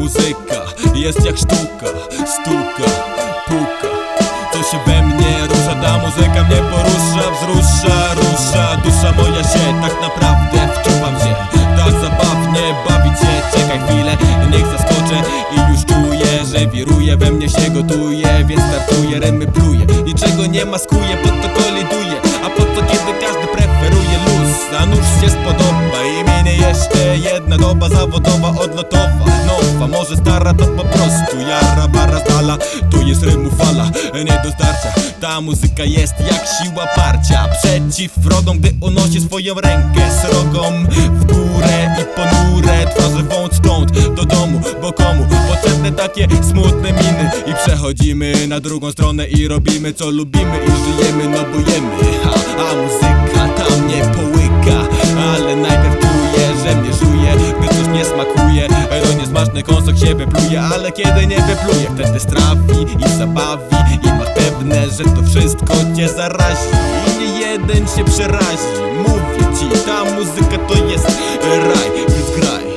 muzyka jest jak sztuka, stuka, puka. Co się we mnie rusza, ta muzyka mnie porusza, wzrusza, rusza dusza moja się, tak naprawdę wczuwam się. Tak zabawnie bawić się, czekaj chwilę, niech zaskoczę i już czuję, że wiruje, we mnie się gotuje, więc startuję, rymy pluję, niczego nie maskuję, po to koliduję. A po co kiedy każdy preferuje luz, a nóż się spodoba i minie jeszcze jedna doba zawodowa, odlotowa, nowa, może stara to po prostu jara, bara zdala, tu jest rymu fala, nie dostarcza. Ta muzyka jest jak siła parcia przeciw wrogom, gdy unosi swoją rękę srogom w górę i ponure twarze wąt stąd do domu, bo komu potrzebne takie smutne miny. I przechodzimy na drugą stronę i robimy co lubimy i żyjemy, no bo jemy. A muzyka tam nie połyka, ale najpierw czuję, że mnie żuje, gdy coś nie smakuje, to niesmaczny kąsek się wypluje, ale kiedy nie wypluje, wtedy strawi i zabawi i ma pewne, że to wszystko cię zarazi i nie jeden się przerazi. Mówię ci, ta muzyka to jest raj, więc graj.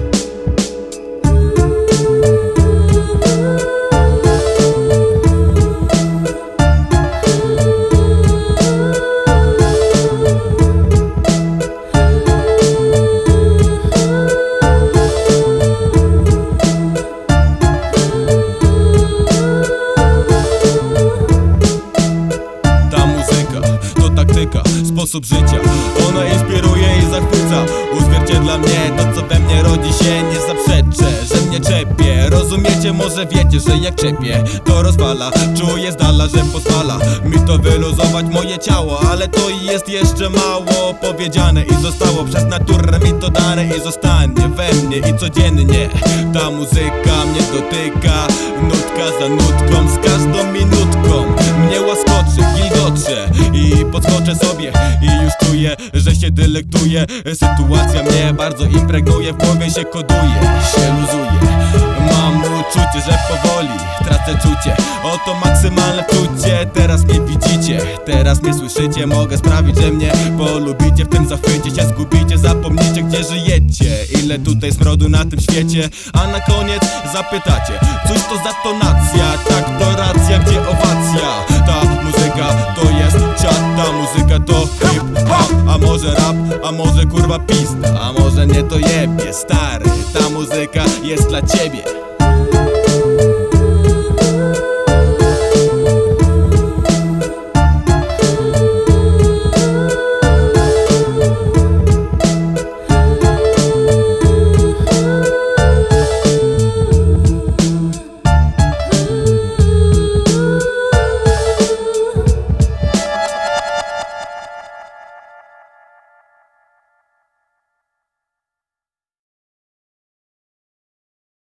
Sposób życia, ona inspiruje i zachwyca, uzwierciedla mnie, to co we mnie rodzi się, nie zaprzeczę, że mnie czepie. Rozumiecie, może wiecie, że jak czepię, to rozwala, czuję z dala, że pozwala mi to wyluzować moje ciało, ale to jest jeszcze mało powiedziane i zostało przez naturę mi to dane i zostanie we mnie i codziennie ta muzyka mnie dotyka, nutka za nutką, z każdą minutką mnie łaskoczy, gilgocze i podskoczę sobie i już czuję, że się delektuję. Sytuacja mnie bardzo impregnuje, w głowie się koduje, się luzuje. Mam uczucie, że powoli tracę czucie, oto maksymalne czucie. Teraz mnie widzicie, teraz mnie słyszycie, mogę sprawić, że mnie polubicie. W tym zachwycie się zgubicie, zapomnicie gdzie żyjecie, ile tutaj smrodu na tym świecie. A na koniec zapytacie, cóż to za tonacja, tak to racja, gdzie owacja. Ta muzyka to jest czat, ta muzyka to hip-hop, a może rap, a może kurwa pizda, a może nie to jebie stary. Ta muzyka jest dla ciebie.